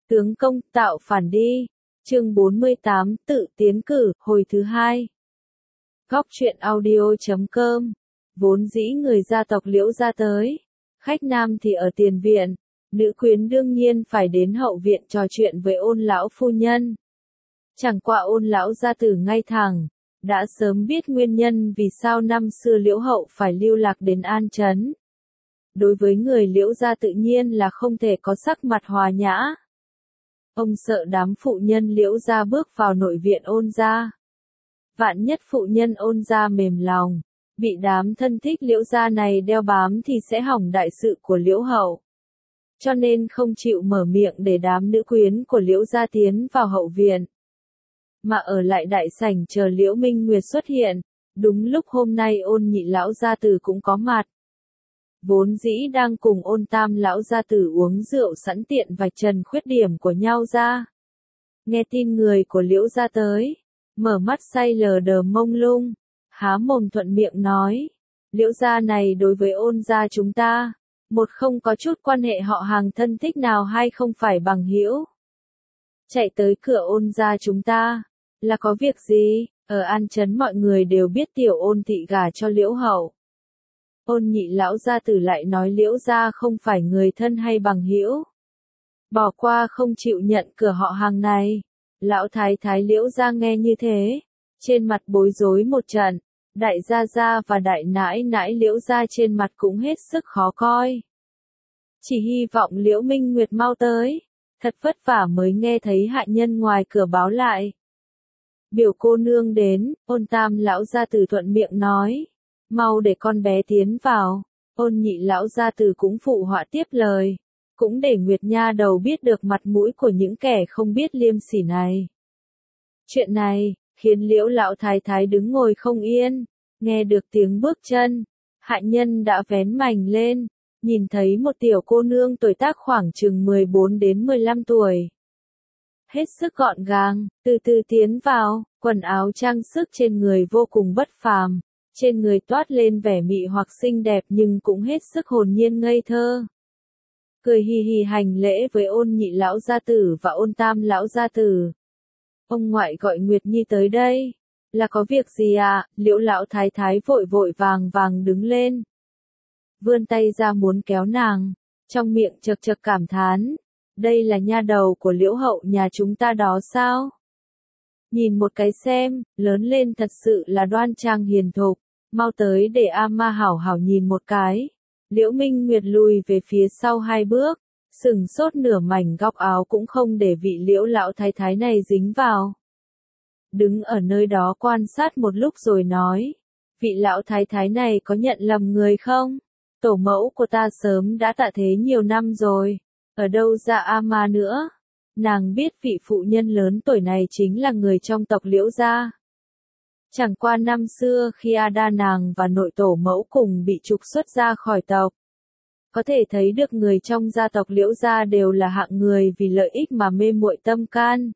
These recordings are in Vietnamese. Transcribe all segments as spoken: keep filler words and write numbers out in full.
Tướng công tạo phản đi. Chương bốn mươi tám tự tiến cử, hồi thứ hai. Góc truyện audio chấm com. Vốn dĩ người gia tộc Liễu gia tới. Khách nam thì ở tiền viện. Nữ quyến đương nhiên phải đến hậu viện trò chuyện với Ôn lão phu nhân. Chẳng qua Ôn lão gia tử ngay thẳng. Đã sớm biết nguyên nhân vì sao năm xưa Liễu hậu phải lưu lạc đến An Trấn. Đối với người Liễu gia tự nhiên là không thể có sắc mặt hòa nhã. Ông sợ đám phụ nhân Liễu gia bước vào nội viện Ôn gia. Vạn nhất phụ nhân Ôn gia mềm lòng, bị đám thân thích Liễu gia này đeo bám thì sẽ hỏng đại sự của Liễu hậu. Cho nên không chịu mở miệng để đám nữ quyến của Liễu gia tiến vào hậu viện. Mà ở lại đại sảnh chờ Liễu Minh Nguyệt xuất hiện, đúng lúc hôm nay Ôn nhị lão gia tử cũng có mặt. Vốn dĩ đang cùng Ôn tam lão gia tử uống rượu sẵn tiện vạch trần khuyết điểm của nhau ra. Nghe tin người của Liễu gia tới, mở mắt say lờ đờ mông lung, há mồm thuận miệng nói, Liễu gia này đối với Ôn gia chúng ta, một không có chút quan hệ họ hàng thân thích nào hay không phải bằng hữu. Chạy tới cửa Ôn gia chúng ta, là có việc gì? Ở An Trấn mọi người đều biết tiểu Ôn thị gả cho Liễu hậu. Ôn nhị lão gia tử lại nói Liễu gia không phải người thân hay bằng hữu. Bỏ qua không chịu nhận cửa họ hàng này. Lão thái thái Liễu gia nghe như thế, trên mặt bối rối một trận, đại gia gia và đại nãi nãi Liễu gia trên mặt cũng hết sức khó coi. Chỉ hy vọng Liễu Minh Nguyệt mau tới, thật vất vả mới nghe thấy hạ nhân ngoài cửa báo lại. Biểu cô nương đến, Ôn tam lão gia tử thuận miệng nói, mau để con bé tiến vào. Ôn nhị lão gia tử cũng phụ họa tiếp lời, cũng để Nguyệt nha đầu biết được mặt mũi của những kẻ không biết liêm sỉ này. Chuyện này khiến Liễu lão thái thái đứng ngồi không yên, nghe được tiếng bước chân, hạ nhân đã vén mành lên, nhìn thấy một tiểu cô nương tuổi tác khoảng chừng mười bốn đến mười lăm tuổi. Hết sức gọn gàng, từ từ tiến vào, quần áo trang sức trên người vô cùng bất phàm, trên người toát lên vẻ mị hoặc xinh đẹp nhưng cũng hết sức hồn nhiên ngây thơ. Cười hì hì hành lễ với Ôn nhị lão gia tử và Ôn tam lão gia tử. Ông ngoại gọi Nguyệt Nhi tới đây, là có việc gì à? Liễu lão thái thái vội vội vàng vàng đứng lên, vươn tay ra muốn kéo nàng, trong miệng chật chật cảm thán, đây là nha đầu của Liễu hậu nhà chúng ta đó sao? Nhìn một cái xem, lớn lên thật sự là đoan trang hiền thục, mau tới để A ma hảo hảo nhìn một cái. Liễu Minh Nguyệt lùi về phía sau hai bước, sừng sốt nửa mảnh góc áo cũng không để vị Liễu lão thái thái này dính vào. Đứng ở nơi đó quan sát một lúc rồi nói, vị lão thái thái này có nhận lầm người không? Tổ mẫu của ta sớm đã tạ thế nhiều năm rồi, ở đâu ra A ma nữa? Nàng biết vị phụ nhân lớn tuổi này chính là người trong tộc Liễu gia. Chẳng qua năm xưa khi Ada nàng và nội tổ mẫu cùng bị trục xuất ra khỏi tộc. Có thể thấy được người trong gia tộc Liễu gia đều là hạng người vì lợi ích mà mê muội tâm can.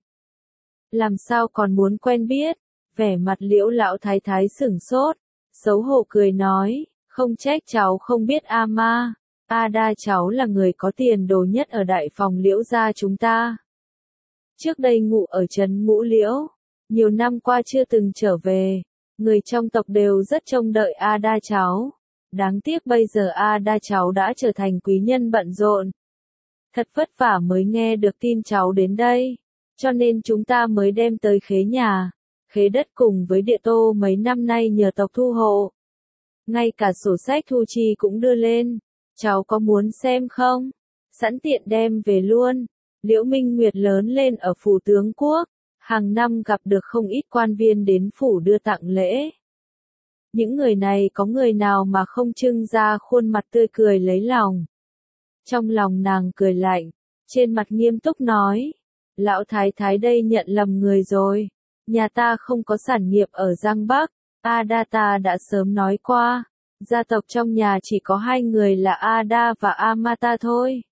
Làm sao còn muốn quen biết? Vẻ mặt Liễu lão thái thái sửng sốt, xấu hổ cười nói, không trách cháu không biết A ma, Ada cháu là người có tiền đồ nhất ở đại phòng Liễu gia chúng ta. Trước đây ngụ ở trấn Ngũ Liễu, nhiều năm qua chưa từng trở về, người trong tộc đều rất trông đợi Ada cháu. Đáng tiếc bây giờ Ada cháu đã trở thành quý nhân bận rộn. Thật vất vả mới nghe được tin cháu đến đây, cho nên chúng ta mới đem tới khế nhà, khế đất cùng với địa tô mấy năm nay nhờ tộc thu hộ. Ngay cả sổ sách thu chi cũng đưa lên, cháu có muốn xem không? Sẵn tiện đem về luôn. Liễu Minh Nguyệt lớn lên ở phủ tướng quốc, hàng năm gặp được không ít quan viên đến phủ đưa tặng lễ. Những người này có người nào mà không trưng ra khuôn mặt tươi cười lấy lòng. Trong lòng nàng cười lạnh, trên mặt nghiêm túc nói, lão thái thái đây nhận lầm người rồi, nhà ta không có sản nghiệp ở Giang Bắc, Ada ta đã sớm nói qua, gia tộc trong nhà chỉ có hai người là Ada và Amata thôi.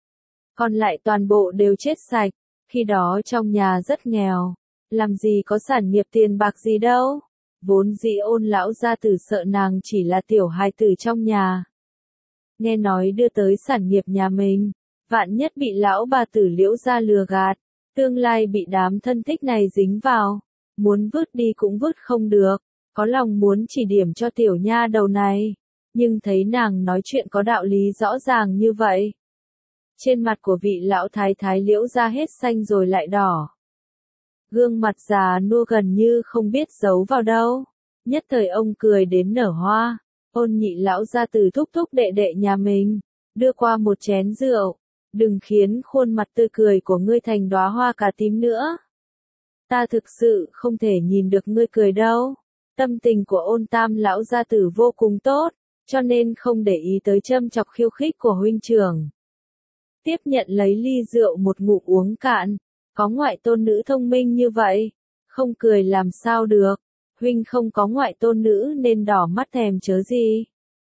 Còn lại toàn bộ đều chết sạch, khi đó trong nhà rất nghèo, làm gì có sản nghiệp tiền bạc gì đâu. Vốn dĩ Ôn lão gia tử sợ nàng chỉ là tiểu hài tử trong nhà. Nghe nói đưa tới sản nghiệp nhà mình, Vạn nhất bị lão bà tử Liễu gia lừa gạt, tương lai bị đám thân thích này dính vào, muốn vứt đi cũng vứt không được, có lòng muốn chỉ điểm cho tiểu nha đầu này, nhưng thấy nàng nói chuyện có đạo lý rõ ràng như vậy. Trên mặt của vị lão thái thái Liễu gia hết xanh rồi lại đỏ. Gương mặt già nua gần như không biết giấu vào đâu, nhất thời ông cười đến nở hoa, Ôn Nhị lão gia tử thúc thúc đệ đệ nhà mình, đưa qua một chén rượu, đừng khiến khuôn mặt tươi cười của ngươi thành đóa hoa cà tím nữa. Ta thực sự không thể nhìn được ngươi cười đâu. Tâm tình của Ôn Tam lão gia tử vô cùng tốt, cho nên không để ý tới châm chọc khiêu khích của huynh trưởng. Tiếp nhận lấy ly rượu một ngụm uống cạn, có ngoại tôn nữ thông minh như vậy, không cười làm sao được, huynh không có ngoại tôn nữ nên đỏ mắt thèm chớ gì.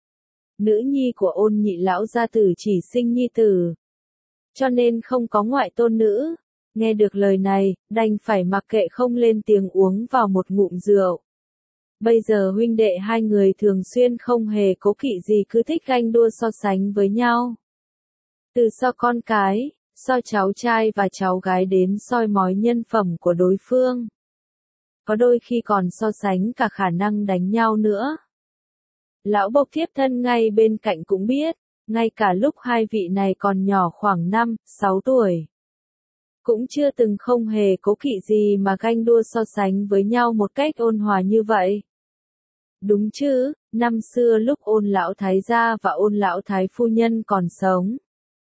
Nữ nhi của Ôn Nhị lão gia tử chỉ sinh nhi tử, cho nên không có ngoại tôn nữ. Nghe được lời này, đành phải mặc kệ không lên tiếng uống vào một ngụm rượu. Bây giờ huynh đệ hai người thường xuyên không hề cố kỵ gì cứ thích ganh đua so sánh với nhau. Từ so con cái, so cháu trai và cháu gái đến soi mói nhân phẩm của đối phương. Có đôi khi còn so sánh cả khả năng đánh nhau nữa. Lão bộc thiếp thân ngay bên cạnh cũng biết, ngay cả lúc hai vị này còn nhỏ khoảng năm, sáu tuổi. Cũng chưa từng không hề cố kỵ gì mà ganh đua so sánh với nhau một cách ôn hòa như vậy. Đúng chứ, năm xưa lúc Ôn lão thái gia và Ôn lão thái phu nhân còn sống.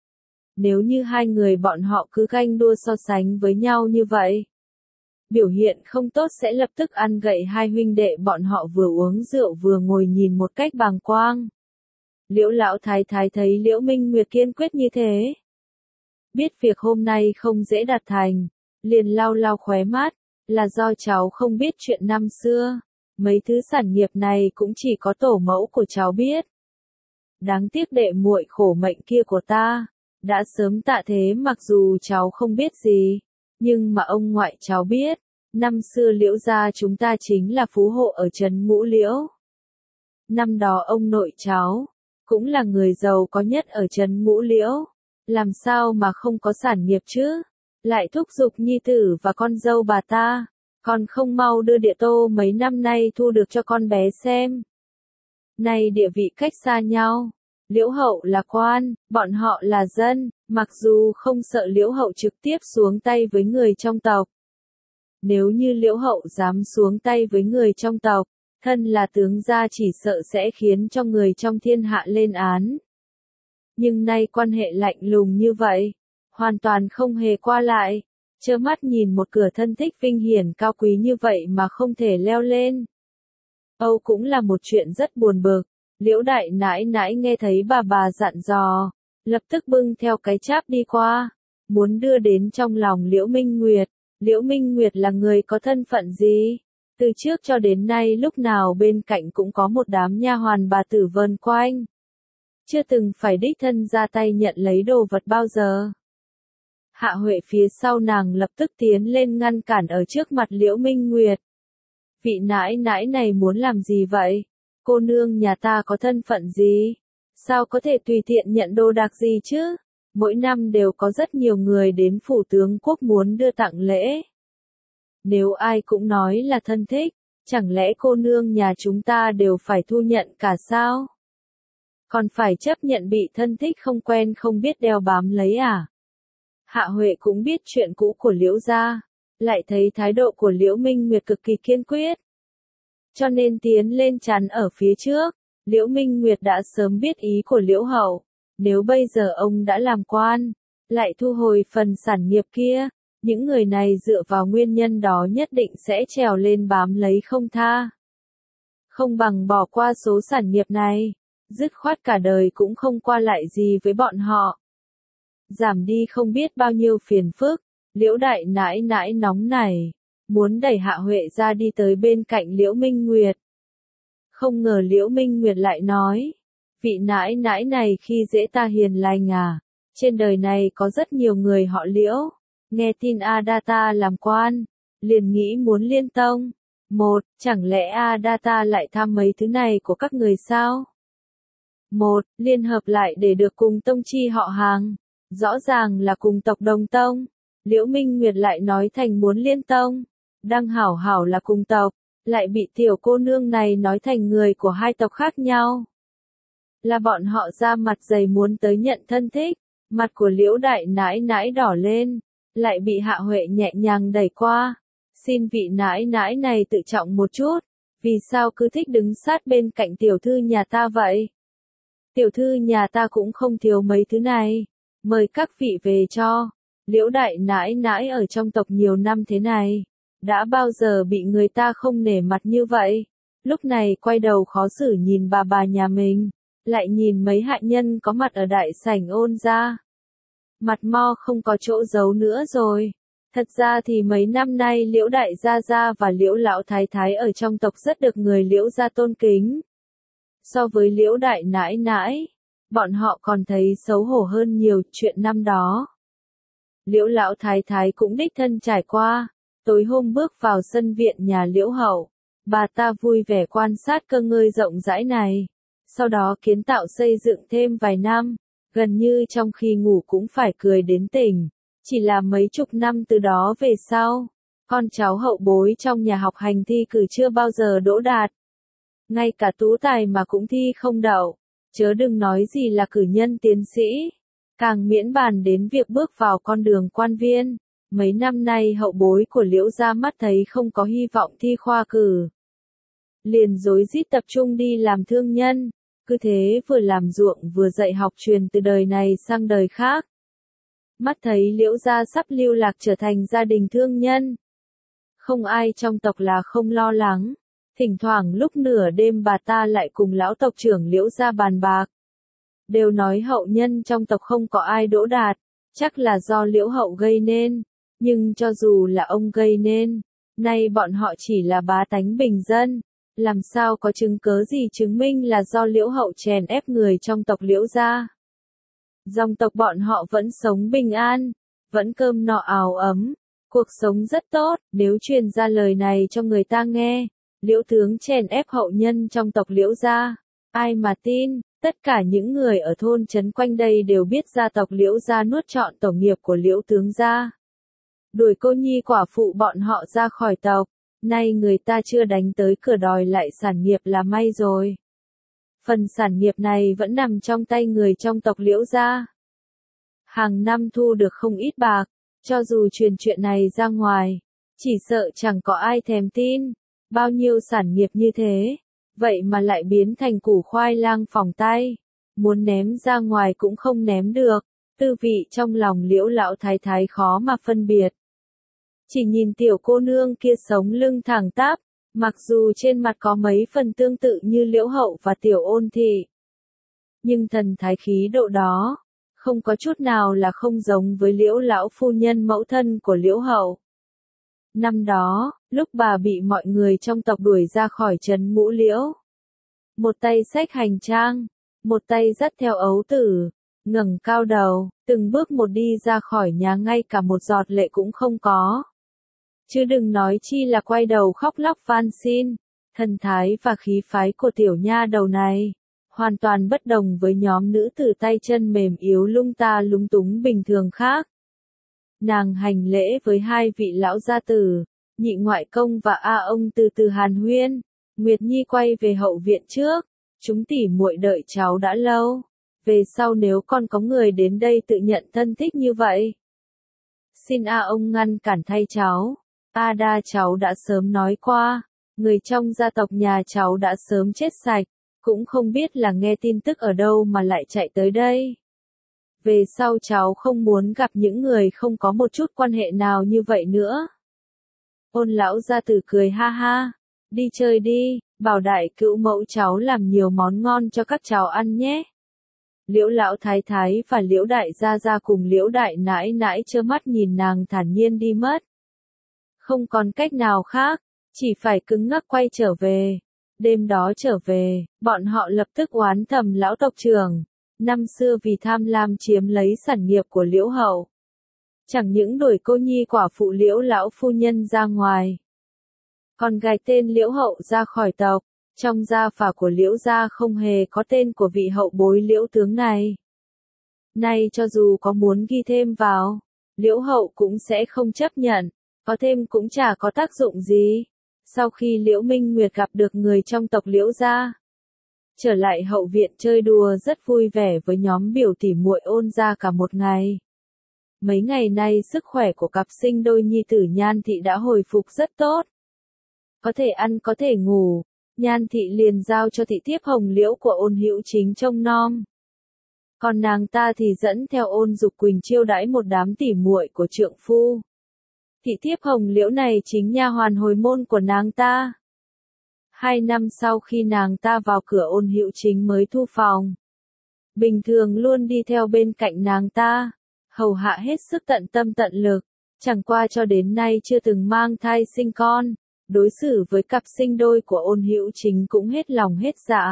Nếu như hai người bọn họ cứ ganh đua so sánh với nhau như vậy, biểu hiện không tốt sẽ lập tức ăn gậy hai huynh đệ bọn họ vừa uống rượu vừa ngồi nhìn một cách bàng quang. Liễu lão thái thái thấy Liễu Minh Nguyệt kiên quyết như thế, biết việc hôm nay không dễ đạt thành, liền lau lau khóe mắt, là do cháu không biết chuyện năm xưa, mấy thứ sản nghiệp này cũng chỉ có tổ mẫu của cháu biết. Đáng tiếc đệ muội khổ mệnh kia của ta, đã sớm tạ thế mặc dù cháu không biết gì, nhưng mà ông ngoại cháu biết, năm xưa Liễu gia chúng ta chính là phú hộ ở trấn Ngũ Liễu. Năm đó ông nội cháu, cũng là người giàu có nhất ở trấn Ngũ Liễu. Làm sao mà không có sản nghiệp chứ? Lại thúc giục nhi tử và con dâu bà ta, còn không mau đưa địa tô mấy năm nay thu được cho con bé xem. Này địa vị cách xa nhau, Liễu hậu là quan, bọn họ là dân, mặc dù không sợ Liễu hậu trực tiếp xuống tay với người trong tộc. Nếu như Liễu hậu dám xuống tay với người trong tộc, thân là tướng gia chỉ sợ sẽ khiến cho người trong thiên hạ lên án. Nhưng nay quan hệ lạnh lùng như vậy, hoàn toàn không hề qua lại, trơ mắt nhìn một cửa thân thích vinh hiển cao quý như vậy mà không thể leo lên. Âu cũng là một chuyện rất buồn bực, Liễu đại nãi nãi nghe thấy bà bà dặn dò, lập tức bưng theo cái cháp đi qua, muốn đưa đến trong lòng Liễu Minh Nguyệt. Liễu Minh Nguyệt là người có thân phận gì? Từ trước cho đến nay lúc nào bên cạnh cũng có một đám nha hoàn bà tử vờn quanh. Chưa từng phải đích thân ra tay nhận lấy đồ vật bao giờ. Hạ Huệ phía sau nàng lập tức tiến lên ngăn cản ở trước mặt Liễu Minh Nguyệt. Vị nãi nãi này muốn làm gì vậy? Cô nương nhà ta có thân phận gì? Sao có thể tùy tiện nhận đồ đạc gì chứ? Mỗi năm đều có rất nhiều người đến phủ tướng quốc muốn đưa tặng lễ. Nếu ai cũng nói là thân thích, chẳng lẽ cô nương nhà chúng ta đều phải thu nhận cả sao? Còn phải chấp nhận bị thân thích không quen không biết đeo bám lấy à? Hạ Huệ cũng biết chuyện cũ của Liễu gia, lại thấy thái độ của Liễu Minh Nguyệt cực kỳ kiên quyết. Cho nên tiến lên chắn ở phía trước, Liễu Minh Nguyệt đã sớm biết ý của Liễu hậu, nếu bây giờ ông đã làm quan, lại thu hồi phần sản nghiệp kia, những người này dựa vào nguyên nhân đó nhất định sẽ trèo lên bám lấy không tha. Không bằng bỏ qua số sản nghiệp này, dứt khoát cả đời cũng không qua lại gì với bọn họ. Giảm đi không biết bao nhiêu phiền phức, Liễu đại nãi nãi nóng nảy, muốn đẩy Hạ Huệ ra đi tới bên cạnh Liễu Minh Nguyệt. Không ngờ Liễu Minh Nguyệt lại nói, vị nãi nãi này khi dễ ta hiền lành à, trên đời này có rất nhiều người họ Liễu, nghe tin Adata làm quan, liền nghĩ muốn liên tông. Một, chẳng lẽ Adata lại tham mấy thứ này của các người sao? Một, liên hợp lại để được cùng tông chi họ hàng. Rõ ràng là cùng tộc đồng tông, Liễu Minh Nguyệt lại nói thành muốn liên tông. Đang hảo hảo là cùng tộc, lại bị tiểu cô nương này nói thành người của hai tộc khác nhau. Là bọn họ ra mặt dày muốn tới nhận thân thích, mặt của Liễu đại nãi nãi đỏ lên, lại bị Hạ Huệ nhẹ nhàng đẩy qua. Xin vị nãi nãi này tự trọng một chút, vì sao cứ thích đứng sát bên cạnh tiểu thư nhà ta vậy? Tiểu thư nhà ta cũng không thiếu mấy thứ này, mời các vị về cho. Liễu đại nãi nãi ở trong tộc nhiều năm thế này, đã bao giờ bị người ta không nể mặt như vậy? Lúc này quay đầu khó xử nhìn bà bà nhà mình, lại nhìn mấy hạ nhân có mặt ở đại sảnh Ôn gia. Mặt mo không có chỗ giấu nữa rồi. Thật ra thì mấy năm nay Liễu đại gia gia và Liễu lão thái thái ở trong tộc rất được người Liễu gia tôn kính. So với Liễu đại nãi nãi, bọn họ còn thấy xấu hổ hơn nhiều chuyện năm đó. Liễu lão thái thái cũng đích thân trải qua, tối hôm bước vào sân viện nhà Liễu hậu, bà ta vui vẻ quan sát cơ ngơi rộng rãi này, sau đó kiến tạo xây dựng thêm vài năm, gần như trong khi ngủ cũng phải cười đến tỉnh. Chỉ là mấy chục năm từ đó về sau, con cháu hậu bối trong nhà học hành thi cử chưa bao giờ đỗ đạt. Ngay cả tú tài mà cũng thi không đậu, chớ đừng nói gì là cử nhân tiến sĩ, càng miễn bàn đến việc bước vào con đường quan viên. Mấy năm nay hậu bối của Liễu gia mắt thấy không có hy vọng thi khoa cử, liền rối rít tập trung đi làm thương nhân, cứ thế vừa làm ruộng vừa dạy học truyền từ đời này sang đời khác. Mắt thấy Liễu gia sắp lưu lạc trở thành gia đình thương nhân. Không ai trong tộc là không lo lắng. Thỉnh thoảng lúc nửa đêm bà ta lại cùng lão tộc trưởng Liễu gia bàn bạc. Đều nói hậu nhân trong tộc không có ai đỗ đạt, chắc là do Liễu hậu gây nên. Nhưng cho dù là ông gây nên, nay bọn họ chỉ là bá tánh bình dân. Làm sao có chứng cớ gì chứng minh là do Liễu hậu chèn ép người trong tộc Liễu gia. Dòng tộc bọn họ vẫn sống bình an, vẫn cơm no áo ấm, cuộc sống rất tốt. Nếu truyền ra lời này cho người ta nghe, Liễu tướng chèn ép hậu nhân trong tộc Liễu gia, ai mà tin? Tất cả những người ở thôn trấn quanh đây đều biết gia tộc Liễu gia nuốt trọn tổ nghiệp của Liễu tướng gia, đuổi cô nhi quả phụ bọn họ ra khỏi tộc. Nay người ta chưa đánh tới cửa đòi lại sản nghiệp là may rồi. Phần sản nghiệp này vẫn nằm trong tay người trong tộc Liễu gia. Hàng năm thu được không ít bạc, cho dù truyền chuyện này ra ngoài, chỉ sợ chẳng có ai thèm tin. Bao nhiêu sản nghiệp như thế, vậy mà lại biến thành củ khoai lang phỏng tay, muốn ném ra ngoài cũng không ném được. Tư vị trong lòng Liễu lão thái thái khó mà phân biệt. Chỉ nhìn tiểu cô nương kia sống lưng thẳng tắp, mặc dù trên mặt có mấy phần tương tự như Liễu hậu và tiểu Ôn thị, nhưng thần thái khí độ đó, không có chút nào là không giống với Liễu lão phu nhân mẫu thân của Liễu hậu. Năm đó, lúc bà bị mọi người trong tộc đuổi ra khỏi trấn Ngũ Liễu, một tay xách hành trang, một tay dắt theo ấu tử, ngẩng cao đầu, từng bước một đi ra khỏi nhà ngay cả một giọt lệ cũng không có. Chứ đừng nói chi là quay đầu khóc lóc van xin. Thần thái và khí phái của tiểu nha đầu này, hoàn toàn bất đồng với nhóm nữ tử tay chân mềm yếu lung ta lung túng bình thường khác. Nàng hành lễ với hai vị lão gia tử, nhị ngoại công và A ông từ từ hàn huyên. Nguyệt Nhi quay về hậu viện trước, chúng tỉ muội đợi cháu đã lâu. Về sau nếu còn có người đến đây tự nhận thân thích như vậy, xin A ông ngăn cản thay cháu. A đa cháu đã sớm nói qua, người trong gia tộc nhà cháu đã sớm chết sạch, cũng không biết là nghe tin tức ở đâu mà lại chạy tới đây. Về sau cháu không muốn gặp những người không có một chút quan hệ nào như vậy nữa. Ôn lão gia tử cười ha ha, đi chơi đi, bảo đại cữu mẫu cháu làm nhiều món ngon cho các cháu ăn nhé. Liễu lão thái thái và Liễu đại gia gia cùng Liễu đại nãi nãi trơ mắt nhìn nàng thản nhiên đi mất. Không còn cách nào khác, chỉ phải cứng ngắc quay trở về. Đêm đó trở về, bọn họ lập tức oán thầm lão tộc trưởng, năm xưa vì tham lam chiếm lấy sản nghiệp của Liễu hậu. Chẳng những đuổi cô nhi quả phụ Liễu lão phu nhân ra ngoài, còn gài tên Liễu hậu ra khỏi tộc. Trong gia phả của Liễu gia không hề có tên của vị hậu bối Liễu tướng này. Nay cho dù có muốn ghi thêm vào, Liễu Hậu cũng sẽ không chấp nhận, có thêm cũng chả có tác dụng gì. Sau khi Liễu Minh Nguyệt gặp được người trong tộc Liễu gia, trở lại hậu viện chơi đùa rất vui vẻ với nhóm biểu tỉ muội Ôn gia cả một ngày. Mấy ngày nay sức khỏe của cặp sinh đôi nhi tử Nhan Thị đã hồi phục rất tốt. Có thể ăn có thể ngủ, Nhan Thị liền giao cho thị thiếp Hồng Liễu của Ôn Hữu Chính trông nom. Còn nàng ta thì dẫn theo Ôn Dục Quỳnh chiêu đãi một đám tỉ muội của trượng phu. Thị thiếp Hồng Liễu này chính nha hoàn hồi môn của nàng ta. Hai năm sau khi nàng ta vào cửa Ôn Hữu Chính mới thu phòng. Bình thường luôn đi theo bên cạnh nàng ta, hầu hạ hết sức tận tâm tận lực, chẳng qua cho đến nay chưa từng mang thai sinh con, đối xử với cặp sinh đôi của Ôn Hữu Chính cũng hết lòng hết dạ.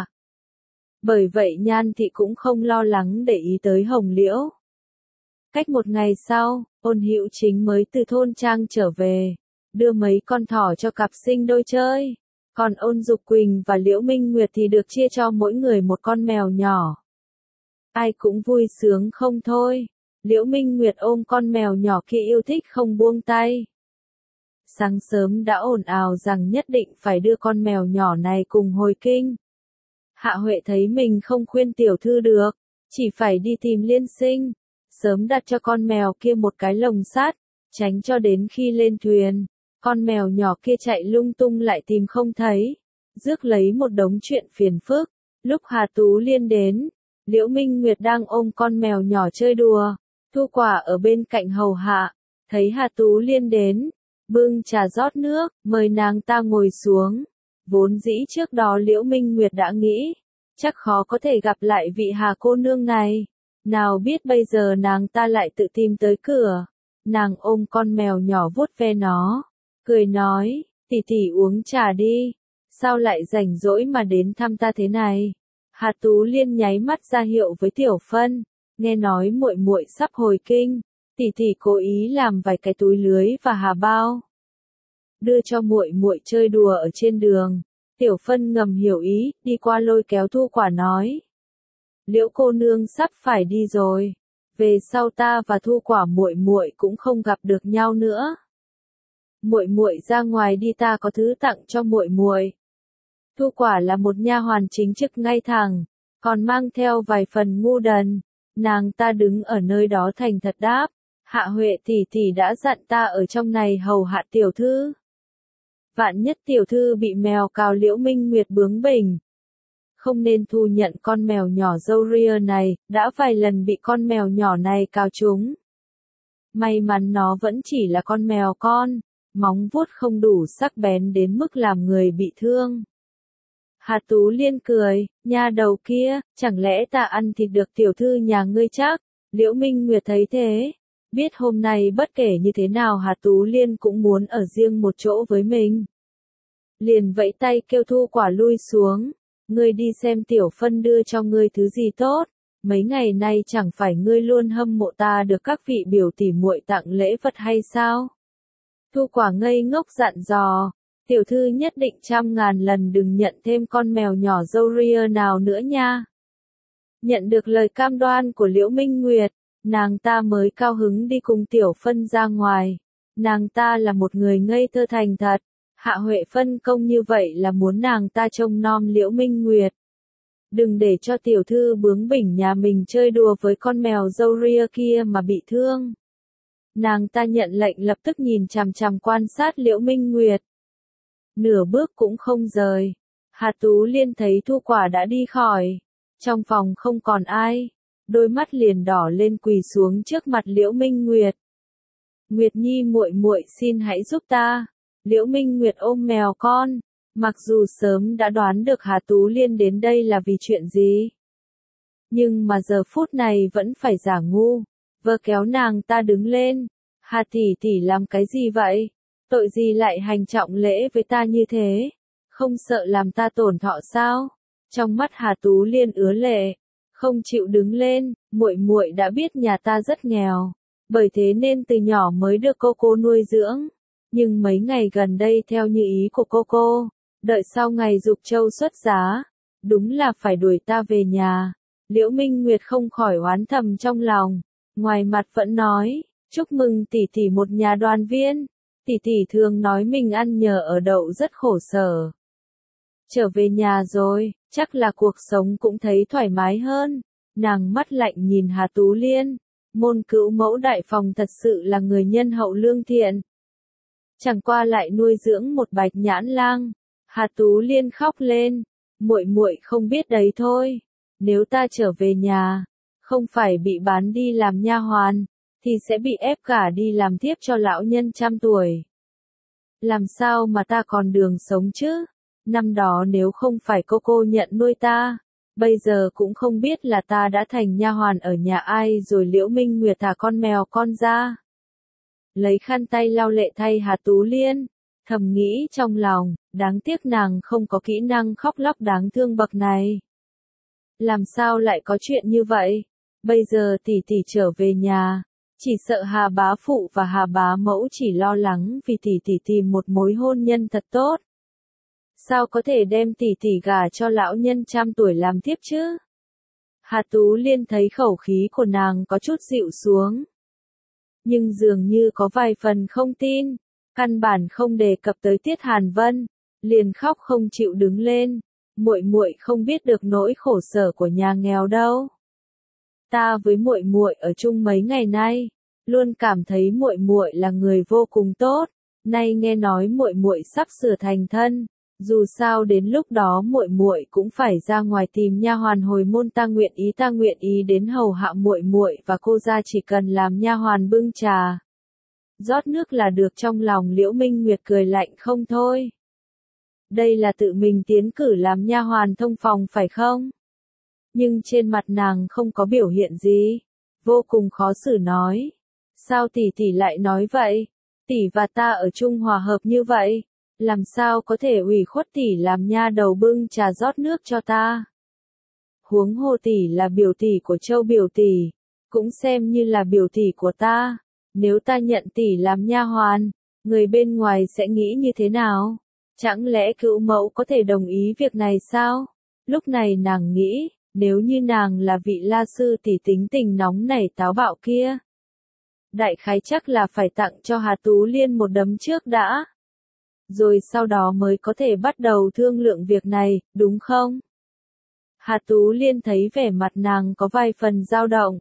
Bởi vậy Nhan Thị cũng không lo lắng để ý tới Hồng Liễu. Cách một ngày sau, Ôn Hữu Chính mới từ thôn trang trở về, đưa mấy con thỏ cho cặp sinh đôi chơi. Còn Ôn Dục Quỳnh và Liễu Minh Nguyệt thì được chia cho mỗi người một con mèo nhỏ. Ai cũng vui sướng không thôi. Liễu Minh Nguyệt ôm con mèo nhỏ kia yêu thích không buông tay. Sáng sớm đã ồn ào rằng nhất định phải đưa con mèo nhỏ này cùng hồi kinh. Hạ Huệ thấy mình không khuyên tiểu thư được, chỉ phải đi tìm Liên Sinh, sớm đặt cho con mèo kia một cái lồng sắt, tránh cho đến khi lên thuyền, con mèo nhỏ kia chạy lung tung lại tìm không thấy, rước lấy một đống chuyện phiền phức. Lúc Hà Tú Liên đến, Liễu Minh Nguyệt đang ôm con mèo nhỏ chơi đùa, Thu Quả ở bên cạnh hầu hạ, thấy Hà Tú Liên đến, bưng trà rót nước, mời nàng ta ngồi xuống. Vốn dĩ trước đó Liễu Minh Nguyệt đã nghĩ, chắc khó có thể gặp lại vị Hà cô nương này, nào biết bây giờ nàng ta lại tự tìm tới cửa. Nàng ôm con mèo nhỏ vuốt ve nó, cười nói, tỷ tỷ uống trà đi, sao lại rảnh rỗi mà đến thăm ta thế này. Hà Tú Liên nháy mắt ra hiệu với Tiểu Phân, nghe nói muội muội sắp hồi kinh, tỷ tỷ cố ý làm vài cái túi lưới và hà bao, đưa cho muội muội chơi đùa ở trên đường. Tiểu Phân ngầm hiểu ý, đi qua lôi kéo Thu Quả nói, Liễu cô nương sắp phải đi rồi, về sau ta và Thu Quả muội muội cũng không gặp được nhau nữa. Muội muội ra ngoài đi, ta có thứ tặng cho muội muội. Thu Quả là một nha hoàn chính trực ngay thẳng, còn mang theo vài phần ngu đần. Nàng ta đứng ở nơi đó thành thật đáp, Hạ Huệ tỷ tỷ đã dặn ta ở trong này hầu hạ tiểu thư. Vạn nhất tiểu thư bị mèo cào. Liễu Minh Nguyệt bướng bỉnh, không nên thu nhận con mèo nhỏ râu ria này, đã vài lần bị con mèo nhỏ này cào trúng. May mắn nó vẫn chỉ là con mèo con, móng vuốt không đủ sắc bén đến mức làm người bị thương. Hà Tú Liên cười, nha đầu kia, chẳng lẽ ta ăn thịt được tiểu thư nhà ngươi chắc? Liễu Minh Nguyệt thấy thế, biết hôm nay bất kể như thế nào Hà Tú Liên cũng muốn ở riêng một chỗ với mình. Liền vẫy tay kêu Thu Quả lui xuống, ngươi đi xem Tiểu Phân đưa cho ngươi thứ gì tốt, mấy ngày nay chẳng phải ngươi luôn hâm mộ ta được các vị biểu tỉ muội tặng lễ vật hay sao? Thu Quả ngây ngốc dặn dò, tiểu thư nhất định trăm ngàn lần đừng nhận thêm con mèo nhỏ râu ria nào nữa nha. Nhận được lời cam đoan của Liễu Minh Nguyệt, nàng ta mới cao hứng đi cùng Tiểu Phân ra ngoài. Nàng ta là một người ngây thơ thành thật, Hạ Huệ phân công như vậy là muốn nàng ta trông nom Liễu Minh Nguyệt. Đừng để cho tiểu thư bướng bỉnh nhà mình chơi đùa với con mèo râu ria kia mà bị thương. Nàng ta nhận lệnh lập tức nhìn chằm chằm quan sát Liễu Minh Nguyệt. Nửa bước cũng không rời. Hà Tú Liên thấy Thu Quả đã đi khỏi. Trong phòng không còn ai. Đôi mắt liền đỏ lên quỳ xuống trước mặt Liễu Minh Nguyệt. Nguyệt Nhi muội muội xin hãy giúp ta. Liễu Minh Nguyệt ôm mèo con. Mặc dù sớm đã đoán được Hà Tú Liên đến đây là vì chuyện gì. Nhưng mà giờ phút này vẫn phải giả ngu. Vơ kéo nàng ta đứng lên. Hà tỷ tỷ làm cái gì vậy? Tội gì lại hành trọng lễ với ta như thế? Không sợ làm ta tổn thọ sao? Trong mắt Hà Tú Liên ứa lệ, không chịu đứng lên. Muội muội đã biết nhà ta rất nghèo, bởi thế nên từ nhỏ mới được cô cô nuôi dưỡng. Nhưng mấy ngày gần đây theo như ý của cô cô, đợi sau ngày Dục Châu xuất giá, đúng là phải đuổi ta về nhà. Liễu Minh Nguyệt không khỏi oán thầm trong lòng, ngoài mặt vẫn nói, chúc mừng tỷ tỷ một nhà đoàn viên, tỷ tỷ thường nói mình ăn nhờ ở đậu rất khổ sở. Trở về nhà rồi, chắc là cuộc sống cũng thấy thoải mái hơn, nàng mắt lạnh nhìn Hà Tú Liên, môn cữu mẫu đại phòng thật sự là người nhân hậu lương thiện. Chẳng qua lại nuôi dưỡng một bạch nhãn lang, Hà Tú Liên khóc lên, muội muội không biết đấy thôi, nếu ta trở về nhà, không phải bị bán đi làm nha hoàn, thì sẽ bị ép cả đi làm tiếp cho lão nhân trăm tuổi. Làm sao mà ta còn đường sống chứ? Năm đó nếu không phải cô cô nhận nuôi ta, bây giờ cũng không biết là ta đã thành nha hoàn ở nhà ai rồi. Liễu Minh Nguyệt thả con mèo con ra, lấy khăn tay lau lệ thay Hà Tú Liên, thầm nghĩ trong lòng, đáng tiếc nàng không có kỹ năng khóc lóc đáng thương bậc này. Làm sao lại có chuyện như vậy? Bây giờ tỷ tỷ trở về nhà, chỉ sợ Hà bá phụ và Hà bá mẫu chỉ lo lắng vì tỷ tỷ tìm một mối hôn nhân thật tốt. Sao có thể đem tỷ tỷ gả cho lão nhân trăm tuổi làm tiếp chứ? Hà Tú Liên thấy khẩu khí của nàng có chút dịu xuống, nhưng dường như có vài phần không tin, căn bản không đề cập tới Tiết Hàn Vân, liền khóc không chịu đứng lên, muội muội không biết được nỗi khổ sở của nhà nghèo đâu. Ta với muội muội ở chung mấy ngày nay, luôn cảm thấy muội muội là người vô cùng tốt, nay nghe nói muội muội sắp sửa thành thân, dù sao đến lúc đó muội muội cũng phải ra ngoài tìm nha hoàn hồi môn, ta nguyện ý ta nguyện ý đến hầu hạ muội muội và cô gia chỉ cần làm nha hoàn bưng trà, rót nước là được. Trong lòng Liễu Minh Nguyệt cười lạnh không thôi. Đây là tự mình tiến cử làm nha hoàn thông phòng phải không? Nhưng trên mặt nàng không có biểu hiện gì, vô cùng khó xử nói. Sao tỷ tỷ lại nói vậy? Tỷ và ta ở chung hòa hợp như vậy, làm sao có thể ủy khuất tỷ làm nha đầu bưng trà rót nước cho ta? Huống hồ tỷ là biểu tỷ của Châu biểu tỷ, cũng xem như là biểu tỷ của ta, nếu ta nhận tỷ làm nha hoàn, người bên ngoài sẽ nghĩ như thế nào? Chẳng lẽ cữu mẫu có thể đồng ý việc này sao? Lúc này nàng nghĩ, nếu như nàng là vị la sư tỷ tính tình nóng nảy táo bạo kia, đại khái chắc là phải tặng cho Hà Tú Liên một đấm trước đã, rồi sau đó mới có thể bắt đầu thương lượng việc này, đúng không? Hà Tú Liên thấy vẻ mặt nàng có vài phần dao động,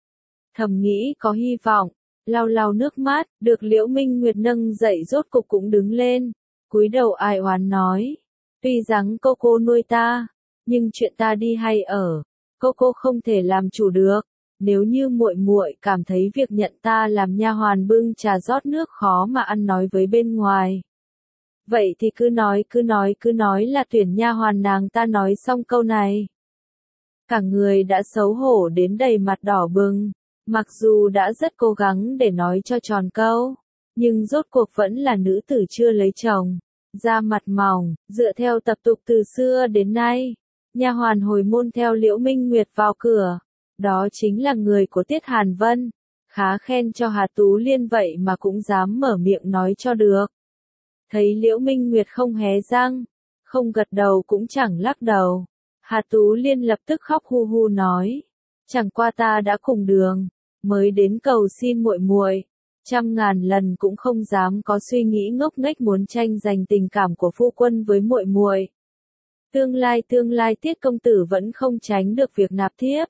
thầm nghĩ có hy vọng, lau lau nước mắt, được Liễu Minh Nguyệt nâng dậy rốt cục cũng đứng lên, cúi đầu ai oán nói, tuy rằng cô cô nuôi ta, nhưng chuyện ta đi hay ở, cô cô không thể làm chủ được. Nếu như muội muội cảm thấy việc nhận ta làm nha hoàn bưng trà rót nước khó mà ăn nói với bên ngoài, vậy thì cứ nói cứ nói cứ nói là tuyển nha hoàn. Nàng ta nói xong câu này, cả người đã xấu hổ đến đầy mặt đỏ bừng, mặc dù đã rất cố gắng để nói cho tròn câu, nhưng rốt cuộc vẫn là nữ tử chưa lấy chồng, da mặt mỏng. Dựa theo tập tục từ xưa đến nay, nha hoàn hồi môn theo Liễu Minh Nguyệt vào cửa, đó chính là người của Tiết Hàn Vân, khá khen cho Hà Tú Liên vậy mà cũng dám mở miệng nói cho được. Thấy Liễu Minh Nguyệt không hé răng, không gật đầu cũng chẳng lắc đầu, Hà Tú Liên lập tức khóc hu hu nói, chẳng qua ta đã cùng đường, mới đến cầu xin muội muội, trăm ngàn lần cũng không dám có suy nghĩ ngốc nghếch muốn tranh giành tình cảm của phu quân với muội muội. Tương lai tương lai Tiết công tử vẫn không tránh được việc nạp thiếp.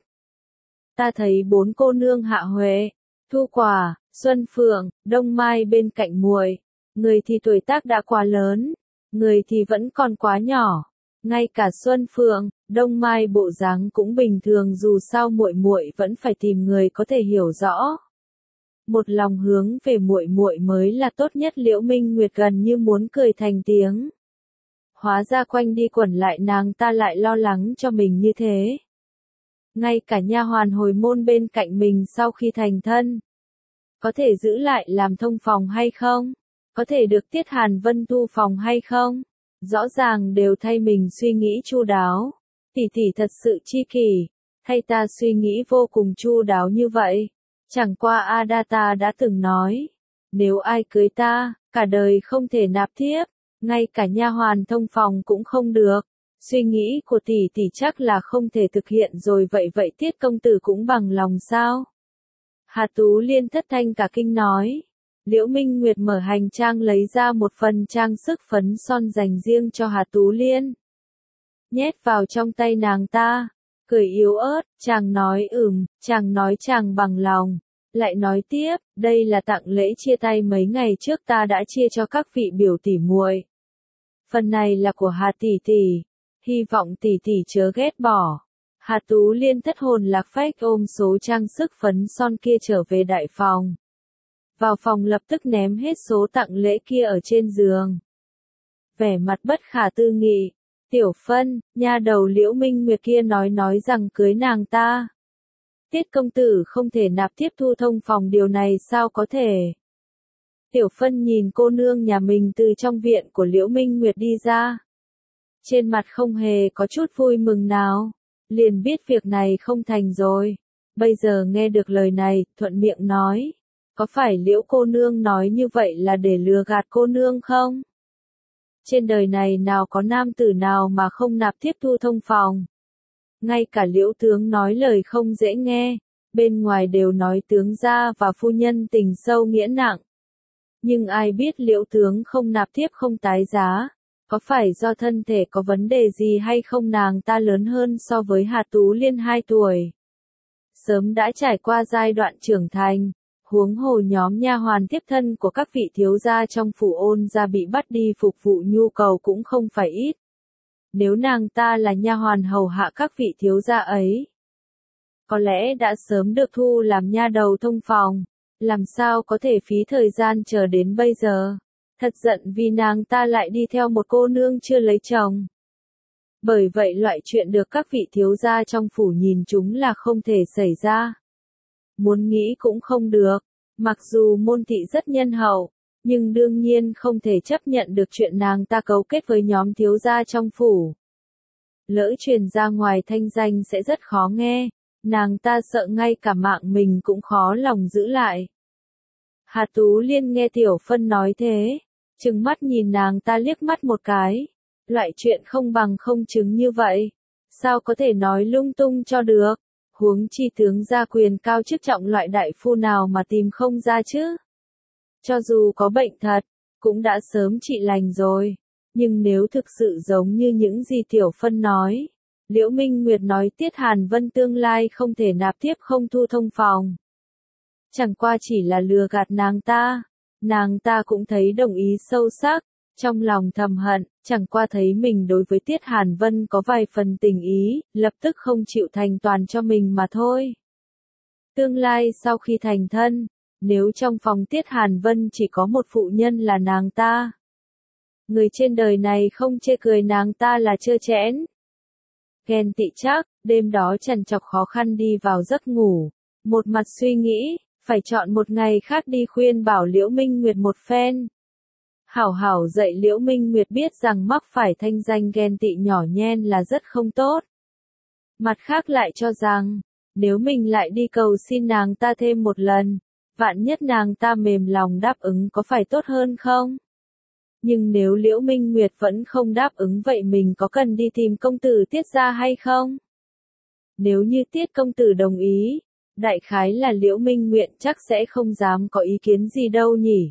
Ta thấy bốn cô nương Hạ Huệ, Thu Quả, Xuân Phượng, Đông Mai bên cạnh muội, người thì tuổi tác đã quá lớn, người thì vẫn còn quá nhỏ. Ngay cả Xuân Phượng, Đông Mai bộ dáng cũng bình thường, dù sao muội muội vẫn phải tìm người có thể hiểu rõ. Một lòng hướng về muội muội mới là tốt nhất. Liễu Minh Nguyệt gần như muốn cười thành tiếng. Hóa ra quanh đi quẩn lại nàng ta lại lo lắng cho mình như thế. Ngay cả nha hoàn hồi môn bên cạnh mình sau khi thành thân, có thể giữ lại làm thông phòng hay không? Có thể được Tiết Hàn Vân thu phòng hay không? Rõ ràng đều thay mình suy nghĩ chu đáo. Tỷ tỷ thật sự chi kỷ, thay ta suy nghĩ vô cùng chu đáo như vậy. Chẳng qua Adata đã từng nói, nếu ai cưới ta, cả đời không thể nạp thiếp, ngay cả nha hoàn thông phòng cũng không được. Suy nghĩ của tỷ tỷ chắc là không thể thực hiện rồi, vậy vậy Tiết công tử cũng bằng lòng sao? Hà Tú Liên thất thanh cả kinh nói. Liễu Minh Nguyệt mở hành trang lấy ra một phần trang sức phấn son dành riêng cho Hà Tú Liên. Nhét vào trong tay nàng ta, cười yếu ớt, chàng nói ừm, chàng nói chàng bằng lòng. Lại nói tiếp, đây là tặng lễ chia tay mấy ngày trước ta đã chia cho các vị biểu tỷ muội. Phần này là của Hà tỷ tỷ, hy vọng tỷ tỷ chớ ghét bỏ. Hà Tú Liên thất hồn lạc phách ôm số trang sức phấn son kia trở về đại phòng. Vào phòng lập tức ném hết số tặng lễ kia ở trên giường. Vẻ mặt bất khả tư nghị, Tiểu Phân, nha đầu Liễu Minh Nguyệt kia nói nói rằng cưới nàng ta. Tiết công tử không thể nạp tiếp thu thông phòng, điều này sao có thể? Tiểu Phân nhìn cô nương nhà mình từ trong viện của Liễu Minh Nguyệt đi ra. Trên mặt không hề có chút vui mừng nào, liền biết việc này không thành rồi. Bây giờ nghe được lời này, thuận miệng nói. Có phải Liễu cô nương nói như vậy là để lừa gạt cô nương không? Trên đời này nào có nam tử nào mà không nạp tiếp thu thông phòng. Ngay cả Liễu tướng nói lời không dễ nghe, bên ngoài đều nói tướng gia và phu nhân tình sâu nghĩa nặng. Nhưng ai biết Liễu tướng không nạp tiếp không tái giá, có phải do thân thể có vấn đề gì hay không? Nàng ta lớn hơn so với Hà Tú Liên hai tuổi. Sớm đã trải qua giai đoạn trưởng thành. Huống hồ nhóm nha hoàn tiếp thân của các vị thiếu gia trong phủ Ôn gia bị bắt đi phục vụ nhu cầu cũng không phải ít. Nếu nàng ta là nha hoàn hầu hạ các vị thiếu gia ấy, có lẽ đã sớm được thu làm nha đầu thông phòng, làm sao có thể phí thời gian chờ đến bây giờ. Thật giận vì nàng ta lại đi theo một cô nương chưa lấy chồng. Bởi vậy loại chuyện được các vị thiếu gia trong phủ nhìn chúng là không thể xảy ra. Muốn nghĩ cũng không được, mặc dù môn thị rất nhân hậu, nhưng đương nhiên không thể chấp nhận được chuyện nàng ta cấu kết với nhóm thiếu gia trong phủ. Lỡ truyền ra ngoài thanh danh sẽ rất khó nghe, nàng ta sợ ngay cả mạng mình cũng khó lòng giữ lại. Hà Tú Liên nghe Tiểu Phân nói thế, trừng mắt nhìn nàng ta liếc mắt một cái. Loại chuyện không bằng không chứng như vậy, sao có thể nói lung tung cho được? Huống chi tướng gia quyền cao chức trọng loại đại phu nào mà tìm không ra chứ? Cho dù có bệnh thật, cũng đã sớm trị lành rồi. Nhưng nếu thực sự giống như những gì Tiểu Phân nói, Liễu Minh Nguyệt nói Tiết Hàn Vân tương lai không thể nạp tiếp không thu thông phòng. Chẳng qua chỉ là lừa gạt nàng ta, nàng ta cũng thấy đồng ý sâu sắc, trong lòng thầm hận, chẳng qua thấy mình đối với Tiết Hàn Vân có vài phần tình ý, lập tức không chịu thành toàn cho mình mà thôi. Tương lai sau khi thành thân, nếu trong phòng Tiết Hàn Vân chỉ có một phụ nhân là nàng ta, người trên đời này không chê cười nàng ta là trơ trẽn. Ghen tị chắc, đêm đó trằn trọc khó khăn đi vào giấc ngủ, một mặt suy nghĩ, phải chọn một ngày khác đi khuyên bảo Liễu Minh Nguyệt một phen. Hảo hảo dạy Liễu Minh Nguyệt biết rằng mắc phải thanh danh ghen tị nhỏ nhen là rất không tốt. Mặt khác lại cho rằng, nếu mình lại đi cầu xin nàng ta thêm một lần, vạn nhất nàng ta mềm lòng đáp ứng có phải tốt hơn không? Nhưng nếu Liễu Minh Nguyệt vẫn không đáp ứng vậy mình có cần đi tìm công tử Tiết gia hay không? Nếu như Tiết công tử đồng ý, đại khái là Liễu Minh Nguyệt chắc sẽ không dám có ý kiến gì đâu nhỉ.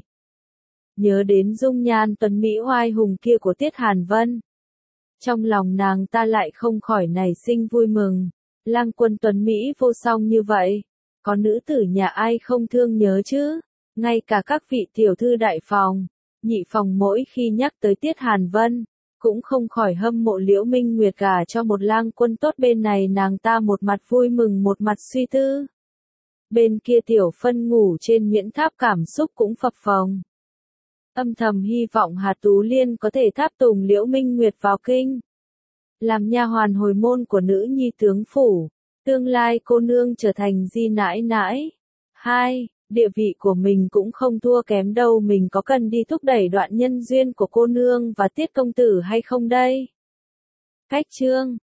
Nhớ đến dung nhan tuấn mỹ oai hùng kia của Tiết Hàn Vân, trong lòng nàng ta lại không khỏi nảy sinh vui mừng. Lang quân tuấn mỹ vô song như vậy, có nữ tử nhà ai không thương nhớ chứ? Ngay cả các vị tiểu thư đại phòng, nhị phòng mỗi khi nhắc tới Tiết Hàn Vân, cũng không khỏi hâm mộ Liễu Minh Nguyệt gả cho một lang quân tốt. Bên này nàng ta một mặt vui mừng một mặt suy tư. Bên kia Tiểu Phân ngủ trên miễn tháp cảm xúc cũng phập phồng. Âm thầm hy vọng Hà Tú Liên có thể tháp tùng Liễu Minh Nguyệt vào kinh, làm nha hoàn hồi môn của nữ nhi tướng phủ, tương lai cô nương trở thành di nãi nãi. Hai, địa vị của mình cũng không thua kém đâu, mình có cần đi thúc đẩy đoạn nhân duyên của cô nương và Tiết công tử hay không đây? Cách chương